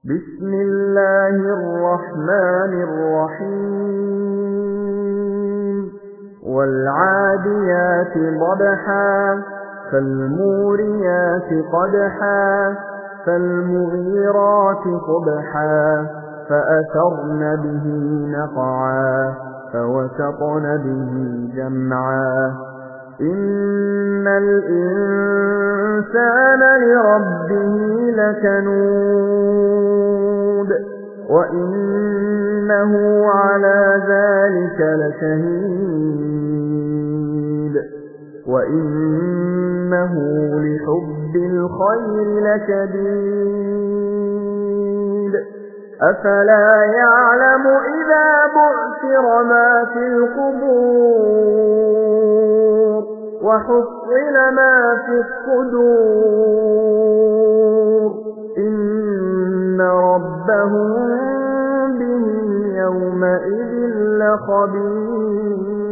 بسم الله الرحمن الرحيم والعاديات ضبحا فالموريات قدحا فالمغيرات صبحا فأثرن به نقعا فوسطن به جمعا إن الإنسان لربه لكنود وإنه على ذلك لشهيد وإنه لحب الخير لشديد أفلا يعلم إذا بعثر ما في القبور وحصل ما في الصدور إن ربهم به يومئذ لخبير